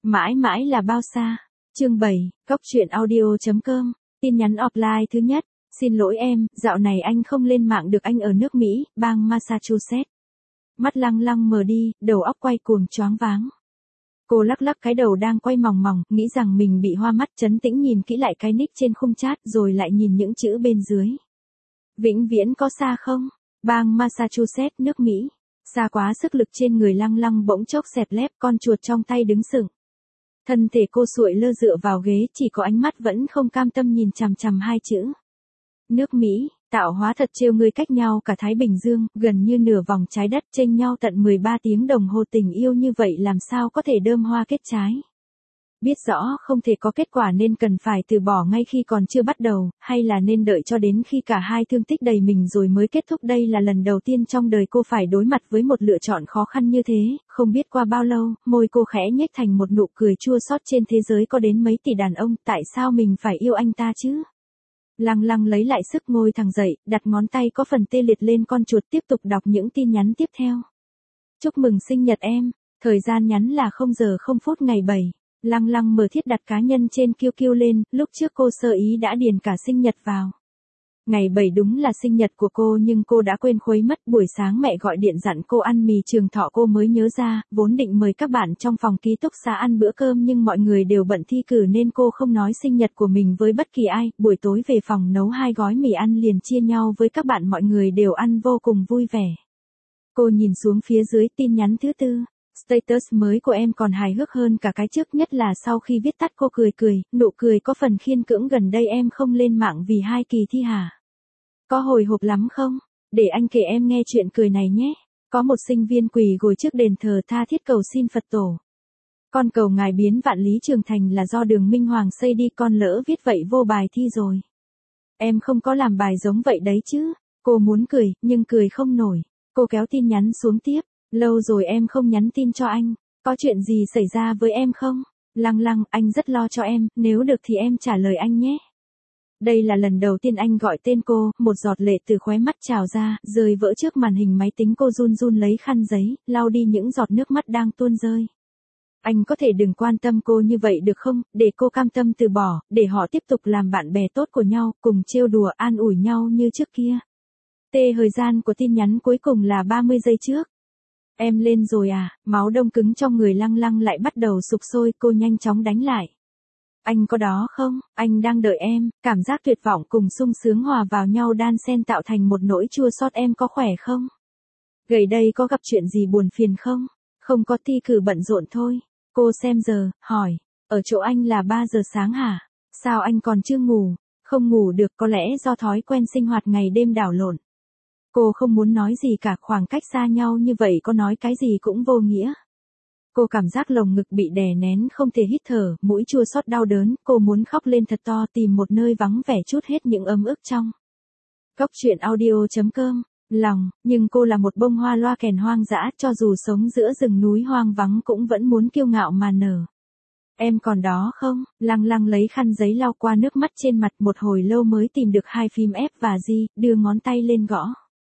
Mãi mãi là bao xa. Chương 7, Góc truyện audio.com, tin nhắn offline thứ nhất. Xin lỗi em, dạo này anh không lên mạng được, anh ở nước Mỹ, bang Massachusetts. Mắt Lăng Lăng mờ đi, đầu óc quay cuồng choáng váng. Cô lắc lắc cái đầu đang quay mòng mòng, nghĩ rằng mình bị hoa mắt, trấn tĩnh nhìn kỹ lại cái nick trên khung chat rồi lại nhìn những chữ bên dưới. Vĩnh viễn có xa không? Bang Massachusetts, nước Mỹ. Xa quá, sức lực trên người Lăng Lăng bỗng chốc xẹp lép, con chuột trong tay đứng sững. Thân thể cô sụi lơ dựa vào ghế, chỉ có ánh mắt vẫn không cam tâm nhìn chằm chằm hai chữ. Nước Mỹ, tạo hóa thật trêu người, cách nhau cả Thái Bình Dương, gần như nửa vòng trái đất, chênh nhau tận 13 tiếng đồng hồ, tình yêu như vậy làm sao có thể đơm hoa kết trái. Biết rõ không thể có kết quả nên cần phải từ bỏ ngay khi còn chưa bắt đầu, hay là nên đợi cho đến khi cả hai thương tích đầy mình rồi mới kết thúc. Đây là lần đầu tiên trong đời cô phải đối mặt với một lựa chọn khó khăn như thế, không biết qua bao lâu, môi cô khẽ nhếch thành một nụ cười chua xót. Trên thế giới có đến mấy tỷ đàn ông, tại sao mình phải yêu anh ta chứ? Lăng Lăng lấy lại sức ngồi thẳng dậy, đặt ngón tay có phần tê liệt lên con chuột, tiếp tục đọc những tin nhắn tiếp theo. Chúc mừng sinh nhật em, thời gian nhắn là 0 giờ 0 phút ngày 7. Lăng Lăng mở thiết đặt cá nhân trên QQ lên, lúc trước cô sơ ý đã điền cả sinh nhật vào. Ngày 7 đúng là sinh nhật của cô nhưng cô đã quên khuấy mất. Buổi sáng mẹ gọi điện dặn cô ăn mì trường thọ, cô mới nhớ ra, vốn định mời các bạn trong phòng ký túc xá ăn bữa cơm nhưng mọi người đều bận thi cử nên cô không nói sinh nhật của mình với bất kỳ ai. Buổi tối về phòng nấu 2 gói mì ăn liền chia nhau với các bạn, mọi người đều ăn vô cùng vui vẻ. Cô nhìn xuống phía dưới tin nhắn thứ tư. Status mới của em còn hài hước hơn cả cái trước, nhất là sau khi viết tắt cô cười cười, nụ cười có phần khiên cưỡng. Gần đây em không lên mạng vì 2 kỳ thi hả? Có hồi hộp lắm không? Để anh kể em nghe chuyện cười này nhé. Có một sinh viên quỳ gối trước đền thờ tha thiết cầu xin Phật tổ. Con cầu ngài biến vạn lý trường thành là do Đường Minh Hoàng xây đi, con lỡ viết vậy vô bài thi rồi. Em không có làm bài giống vậy đấy chứ. Cô muốn cười, nhưng cười không nổi. Cô kéo tin nhắn xuống tiếp. Lâu rồi em không nhắn tin cho anh, có chuyện gì xảy ra với em không? Lăng Lăng, anh rất lo cho em, nếu được thì em trả lời anh nhé. Đây là lần đầu tiên anh gọi tên cô, một giọt lệ từ khóe mắt trào ra, rơi vỡ trước màn hình máy tính. Cô run run lấy khăn giấy, lau đi những giọt nước mắt đang tuôn rơi. Anh có thể đừng quan tâm cô như vậy được không, để cô cam tâm từ bỏ, để họ tiếp tục làm bạn bè tốt của nhau, cùng trêu đùa an ủi nhau như trước kia. Thời gian của tin nhắn cuối cùng là 30 giây trước. Em lên rồi à? Máu đông cứng trong người Lăng Lăng lại bắt đầu sục sôi, cô nhanh chóng đánh lại. Anh có đó không? Anh đang đợi em. Cảm giác tuyệt vọng cùng sung sướng hòa vào nhau đan xen tạo thành một nỗi chua xót. Em có khỏe không? Gần đây có gặp chuyện gì buồn phiền không? Không có, thi cử bận rộn thôi. Cô xem giờ, hỏi. Ở chỗ anh là 3 giờ sáng hả? Sao anh còn chưa ngủ? Không ngủ được, có lẽ do thói quen sinh hoạt ngày đêm đảo lộn. Cô không muốn nói gì cả, khoảng cách xa nhau như vậy có nói cái gì cũng vô nghĩa. Cô cảm giác lồng ngực bị đè nén, không thể hít thở, mũi chua xót đau đớn, cô muốn khóc lên thật to, tìm một nơi vắng vẻ trút hết những ấm ức trong. Góc truyện audio.com, lòng, nhưng cô là một bông hoa loa kèn hoang dã, cho dù sống giữa rừng núi hoang vắng cũng vẫn muốn kiêu ngạo mà nở. Em còn đó không? Lăng Lăng lấy khăn giấy lau qua nước mắt trên mặt, một hồi lâu mới tìm được 2 phím F và G, đưa ngón tay lên gõ.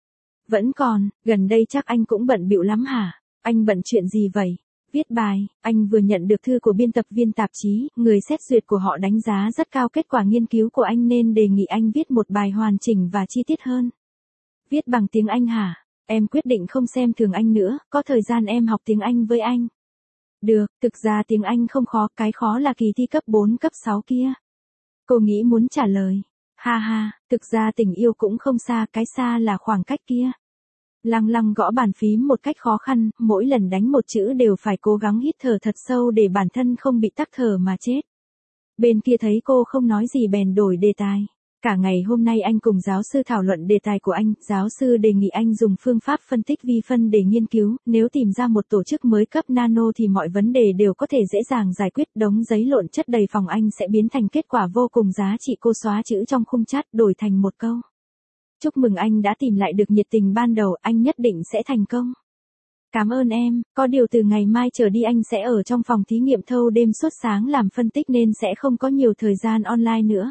Vẫn còn, gần đây chắc anh cũng bận bịu lắm hả? Anh bận chuyện gì vậy? Viết bài, anh vừa nhận được thư của biên tập viên tạp chí, người xét duyệt của họ đánh giá rất cao kết quả nghiên cứu của anh nên đề nghị anh viết một bài hoàn chỉnh và chi tiết hơn. Viết bằng tiếng Anh hả? Em quyết định không xem thường anh nữa, có thời gian em học tiếng Anh với anh. Được, thực ra tiếng Anh không khó, cái khó là kỳ thi cấp 4 cấp 6 kia. Cô nghĩ muốn trả lời. Ha ha, thực ra tình yêu cũng không xa, cái xa là khoảng cách kia. Lăng Lăng gõ bàn phím một cách khó khăn, mỗi lần đánh một chữ đều phải cố gắng hít thở thật sâu để bản thân không bị tắc thở mà chết. Bên kia thấy cô không nói gì bèn đổi đề tài. Cả ngày hôm nay anh cùng giáo sư thảo luận đề tài của anh, giáo sư đề nghị anh dùng phương pháp phân tích vi phân để nghiên cứu, nếu tìm ra một tổ chức mới cấp nano thì mọi vấn đề đều có thể dễ dàng giải quyết. Đống giấy lộn chất đầy phòng anh sẽ biến thành kết quả vô cùng giá trị. Cô xóa chữ trong khung chat, đổi thành một câu. Chúc mừng anh đã tìm lại được nhiệt tình ban đầu, anh nhất định sẽ thành công. Cảm ơn em, có điều từ ngày mai trở đi anh sẽ ở trong phòng thí nghiệm thâu đêm suốt sáng làm phân tích nên sẽ không có nhiều thời gian online nữa.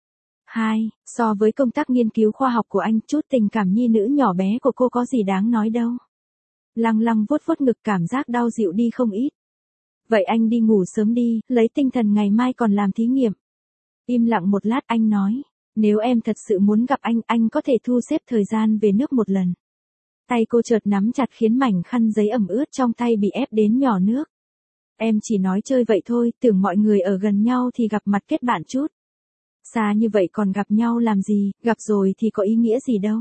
2. So với công tác nghiên cứu khoa học của anh, chút tình cảm nhi nữ nhỏ bé của cô có gì đáng nói đâu. Lăng Lăng vuốt vuốt ngực, cảm giác đau dịu đi không ít. Vậy anh đi ngủ sớm đi, lấy tinh thần ngày mai còn làm thí nghiệm. Im lặng một lát anh nói, nếu em thật sự muốn gặp anh có thể thu xếp thời gian về nước một lần. Tay cô chợt nắm chặt khiến mảnh khăn giấy ẩm ướt trong tay bị ép đến nhỏ nước. Em chỉ nói chơi vậy thôi, tưởng mọi người ở gần nhau thì gặp mặt kết bạn chút. Xa như vậy còn gặp nhau làm gì, gặp rồi thì có ý nghĩa gì đâu.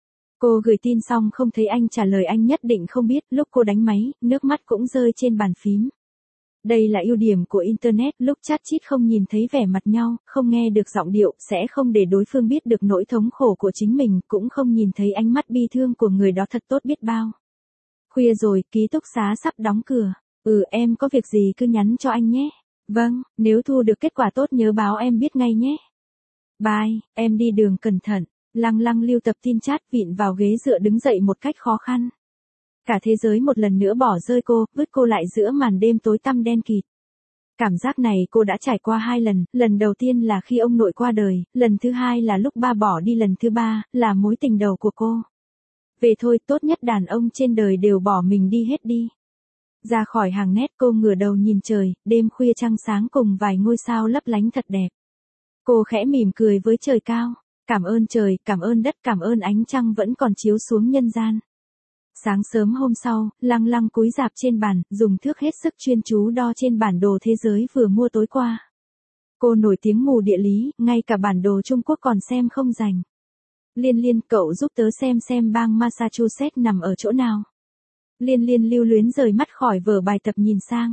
Cô gửi tin xong không thấy anh trả lời, anh nhất định không biết, lúc cô đánh máy, nước mắt cũng rơi trên bàn phím. Đây là ưu điểm của Internet, lúc chat chít không nhìn thấy vẻ mặt nhau, không nghe được giọng điệu, sẽ không để đối phương biết được nỗi thống khổ của chính mình, cũng không nhìn thấy ánh mắt bi thương của người đó thật tốt biết bao. Khuya rồi, ký túc xá sắp đóng cửa. Em có việc gì cứ nhắn cho anh nhé. Vâng, nếu thu được kết quả tốt nhớ báo em biết ngay nhé. Bye, em đi đường cẩn thận. Lăng lăng lưu tập tin chat, vịn vào ghế dựa đứng dậy một cách khó khăn. Cả thế giới một lần nữa bỏ rơi cô, vứt cô lại giữa màn đêm tối tăm đen kịt. Cảm giác này cô đã trải qua 2 lần, lần đầu tiên là khi ông nội qua đời, lần thứ 2 là lúc ba bỏ đi, lần thứ 3 là mối tình đầu của cô. Về thôi, tốt nhất đàn ông trên đời đều bỏ mình đi hết đi. Ra khỏi hàng nét cô ngửa đầu nhìn trời, đêm khuya trăng sáng cùng vài ngôi sao lấp lánh thật đẹp. Cô khẽ mỉm cười với trời cao, cảm ơn trời, cảm ơn đất, cảm ơn ánh trăng vẫn còn chiếu xuống nhân gian. Sáng sớm hôm sau, lăng lăng cúi rạp trên bàn, dùng thước hết sức chuyên chú đo trên bản đồ thế giới vừa mua tối qua. Cô nổi tiếng mù địa lý, ngay cả bản đồ Trung Quốc còn xem không rành. Liên Liên, cậu giúp tớ xem bang Massachusetts nằm ở chỗ nào. Liên Liên lưu luyến rời mắt khỏi vở bài tập nhìn sang.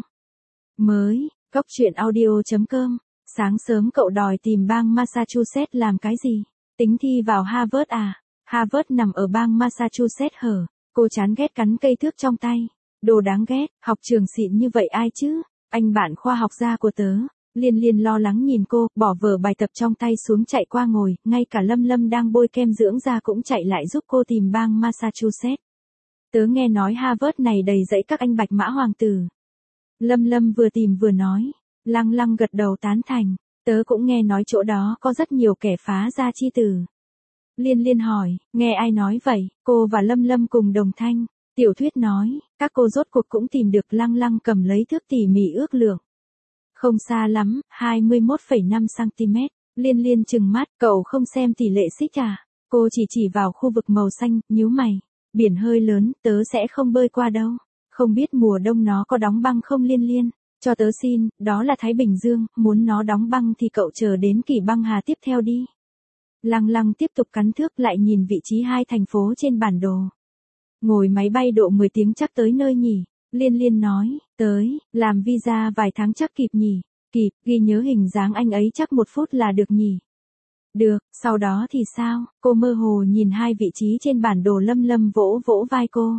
Mới, góc truyện audio.com. Sáng sớm cậu đòi tìm bang Massachusetts làm cái gì? Tính thi vào Harvard à? Harvard nằm ở bang Massachusetts hở? Cô chán ghét cắn cây thước trong tay. Đồ đáng ghét, học trường xịn như vậy ai chứ? Anh bạn khoa học gia của tớ. Liên Liên lo lắng nhìn cô, bỏ vở bài tập trong tay xuống chạy qua ngồi, ngay cả Lâm Lâm đang bôi kem dưỡng da cũng chạy lại giúp cô tìm bang Massachusetts. Tớ nghe nói Harvard này đầy dẫy các anh bạch mã hoàng tử. Lâm Lâm vừa tìm vừa nói. Lăng lăng gật đầu tán thành. Tớ cũng nghe nói chỗ đó có rất nhiều kẻ phá gia chi tử. Liên Liên hỏi, nghe ai nói vậy? Cô và Lâm Lâm cùng đồng thanh. Tiểu thuyết nói, các cô rốt cuộc cũng tìm được. Lăng lăng cầm lấy thước tỉ mỉ ước lượng. Không xa lắm, 21,5 cm. Liên Liên trừng mắt, cậu không xem tỷ lệ xích à? Cô chỉ vào khu vực màu xanh, nhíu mày. Biển hơi lớn, tớ sẽ không bơi qua đâu. Không biết mùa đông nó có đóng băng không Liên Liên? Cho tớ xin, đó là Thái Bình Dương, muốn nó đóng băng thì cậu chờ đến kỳ băng hà tiếp theo đi. Lăng lăng tiếp tục cắn thước, lại nhìn vị trí 2 thành phố trên bản đồ. Ngồi máy bay độ 10 tiếng chắc tới nơi nhỉ? Liên Liên nói, tới, làm visa vài tháng chắc kịp nhỉ? Kịp, ghi nhớ hình dáng anh ấy chắc 1 phút là được nhỉ? Được, sau đó thì sao? Cô mơ hồ nhìn 2 vị trí trên bản đồ. Lâm Lâm vỗ vai cô.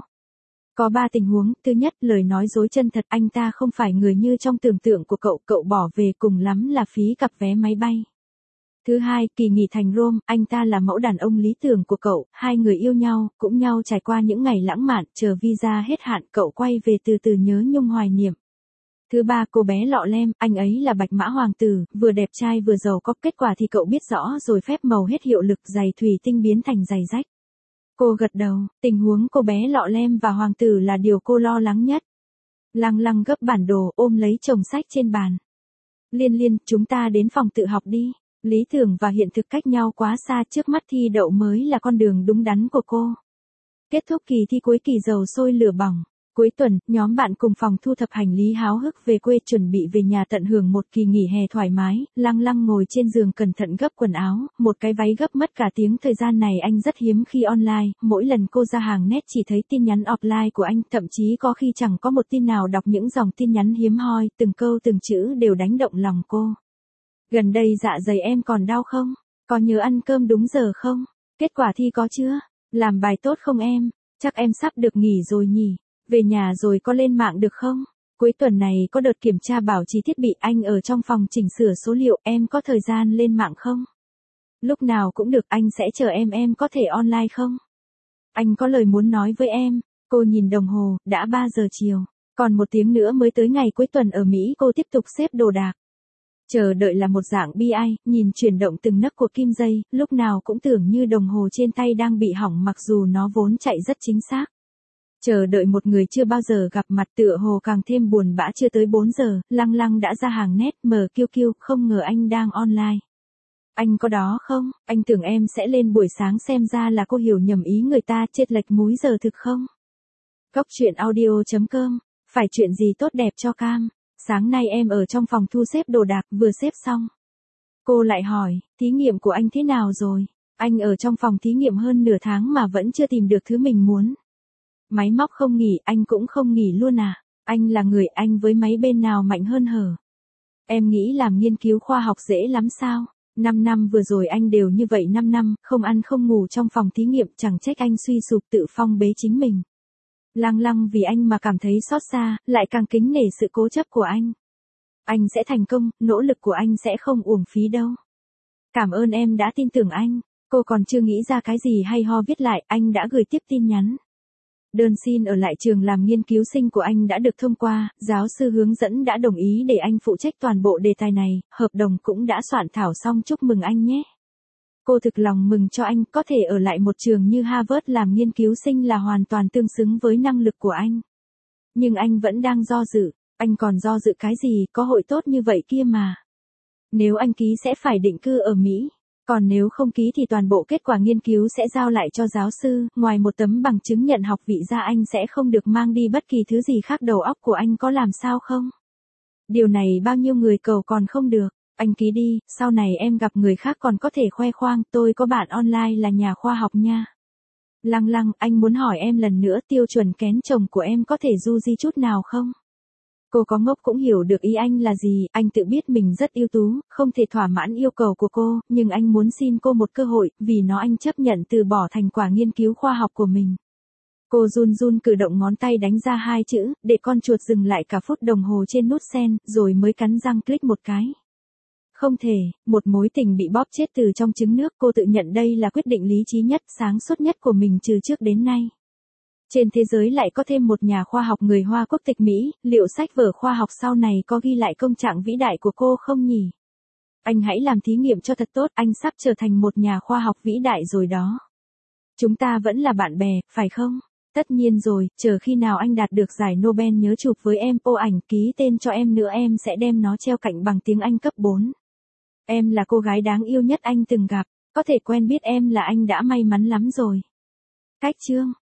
Có 3 tình huống, thứ nhất, lời nói dối chân thật, anh ta không phải người như trong tưởng tượng của cậu bỏ về cùng lắm là phí cặp vé máy bay. Thứ hai, kỳ nghỉ thành Rome, anh ta là mẫu đàn ông lý tưởng của cậu, 2 người yêu nhau, cũng nhau trải qua những ngày lãng mạn, chờ visa hết hạn, cậu quay về từ từ nhớ nhung hoài niệm. Thứ ba, cô bé lọ lem, anh ấy là bạch mã hoàng tử, vừa đẹp trai vừa giàu có, kết quả thì cậu biết rõ rồi, phép màu hết hiệu lực, giày thủy tinh biến thành giày rách. Cô gật đầu, tình huống cô bé lọ lem và hoàng tử là điều cô lo lắng nhất. Lăng lăng gấp bản đồ, ôm lấy chồng sách trên bàn. Liên Liên, chúng ta đến phòng tự học đi. Lý tưởng và hiện thực cách nhau quá xa, trước mắt thi đậu mới là con đường đúng đắn của cô. Kết thúc kỳ thi cuối kỳ dầu sôi lửa bỏng. Cuối tuần, nhóm bạn cùng phòng thu thập hành lý háo hức về quê, chuẩn bị về nhà tận hưởng một kỳ nghỉ hè thoải mái. Lăng lăng ngồi trên giường cẩn thận gấp quần áo, một cái váy gấp mất cả tiếng. Thời gian này anh rất hiếm khi online, mỗi lần cô ra hàng nét chỉ thấy tin nhắn offline của anh, thậm chí có khi chẳng có một tin nào. Đọc những dòng tin nhắn hiếm hoi, từng câu từng chữ đều đánh động lòng cô. Gần đây dạ dày em còn đau không? Có nhớ ăn cơm đúng giờ không? Kết quả thi có chưa? Làm bài tốt không em? Chắc em sắp được nghỉ rồi nhỉ? Về nhà rồi có lên mạng được không? Cuối tuần này có đợt kiểm tra bảo trì thiết bị, anh ở trong phòng chỉnh sửa số liệu, em có thời gian lên mạng không? Lúc nào cũng được, anh sẽ chờ em có thể online không? Anh có lời muốn nói với em. Cô nhìn đồng hồ, đã 3 giờ chiều. Còn 1 tiếng nữa mới tới ngày cuối tuần ở Mỹ. Cô tiếp tục xếp đồ đạc. Chờ đợi là một dạng bi ai, nhìn chuyển động từng nấc của kim dây, lúc nào cũng tưởng như đồng hồ trên tay đang bị hỏng mặc dù nó vốn chạy rất chính xác. Chờ đợi một người chưa bao giờ gặp mặt tựa hồ càng thêm buồn bã. Chưa tới 4 giờ, Lăng Lăng đã ra hàng nét. MQQ, không ngờ anh đang online. Anh có đó không? Anh tưởng em sẽ lên buổi sáng, xem ra là cô hiểu nhầm ý người ta, chênh lệch múi giờ thực không? Góc truyện audio.com. Phải chuyện gì tốt đẹp cho Cam? Sáng nay em ở trong phòng thu xếp đồ đạc, vừa xếp xong. Cô lại hỏi, thí nghiệm của anh thế nào rồi? Anh ở trong phòng thí nghiệm hơn nửa tháng mà vẫn chưa tìm được thứ mình muốn. Máy móc không nghỉ, anh cũng không nghỉ luôn à? Anh là người, anh với máy bên nào mạnh hơn hở? Em nghĩ làm nghiên cứu khoa học dễ lắm sao? 5 năm vừa rồi anh đều như vậy, 5 năm, không ăn không ngủ trong phòng thí nghiệm, chẳng trách anh suy sụp tự phong bế chính mình. Lăng Lăng vì anh mà cảm thấy xót xa, lại càng kính nể sự cố chấp của anh. Anh sẽ thành công, nỗ lực của anh sẽ không uổng phí đâu. Cảm ơn em đã tin tưởng anh. Cô còn chưa nghĩ ra cái gì hay ho viết lại, anh đã gửi tiếp tin nhắn. Đơn xin ở lại trường làm nghiên cứu sinh của anh đã được thông qua, giáo sư hướng dẫn đã đồng ý để anh phụ trách toàn bộ đề tài này, hợp đồng cũng đã soạn thảo xong, chúc mừng anh nhé. Cô thực lòng mừng cho anh, có thể ở lại một trường như Harvard làm nghiên cứu sinh là hoàn toàn tương xứng với năng lực của anh. Nhưng anh vẫn đang do dự, anh còn do dự cái gì, có hội tốt như vậy kia mà. Nếu anh ký sẽ phải định cư ở Mỹ. Còn nếu không ký thì toàn bộ kết quả nghiên cứu sẽ giao lại cho giáo sư, ngoài một tấm bằng chứng nhận học vị ra anh sẽ không được mang đi bất kỳ thứ gì khác. Đầu óc của anh có làm sao không? Điều này bao nhiêu người cầu còn không được, anh ký đi, sau này em gặp người khác còn có thể khoe khoang, tôi có bạn online là nhà khoa học nha. Lăng Lăng, anh muốn hỏi em lần nữa, tiêu chuẩn kén chồng của em có thể du di chút nào không? Cô có ngốc cũng hiểu được ý anh là gì, anh tự biết mình rất ưu tú, không thể thỏa mãn yêu cầu của cô, nhưng anh muốn xin cô một cơ hội, vì nó anh chấp nhận từ bỏ thành quả nghiên cứu khoa học của mình. Cô run run cử động ngón tay đánh ra 2 chữ, để con chuột dừng lại cả phút đồng hồ trên nút send, rồi mới cắn răng click một cái. Không thể, một mối tình bị bóp chết từ trong trứng nước, cô tự nhận đây là quyết định lý trí nhất, sáng suốt nhất của mình từ trước đến nay. Trên thế giới lại có thêm một nhà khoa học người Hoa quốc tịch Mỹ, liệu sách vở khoa học sau này có ghi lại công trạng vĩ đại của cô không nhỉ? Anh hãy làm thí nghiệm cho thật tốt, anh sắp trở thành một nhà khoa học vĩ đại rồi đó. Chúng ta vẫn là bạn bè, phải không? Tất nhiên rồi, chờ khi nào anh đạt được giải Nobel nhớ chụp với em, ô ảnh ký tên cho em nữa, em sẽ đem nó treo cạnh bằng tiếng Anh cấp 4. Em là cô gái đáng yêu nhất anh từng gặp, có thể quen biết em là anh đã may mắn lắm rồi. Cách chương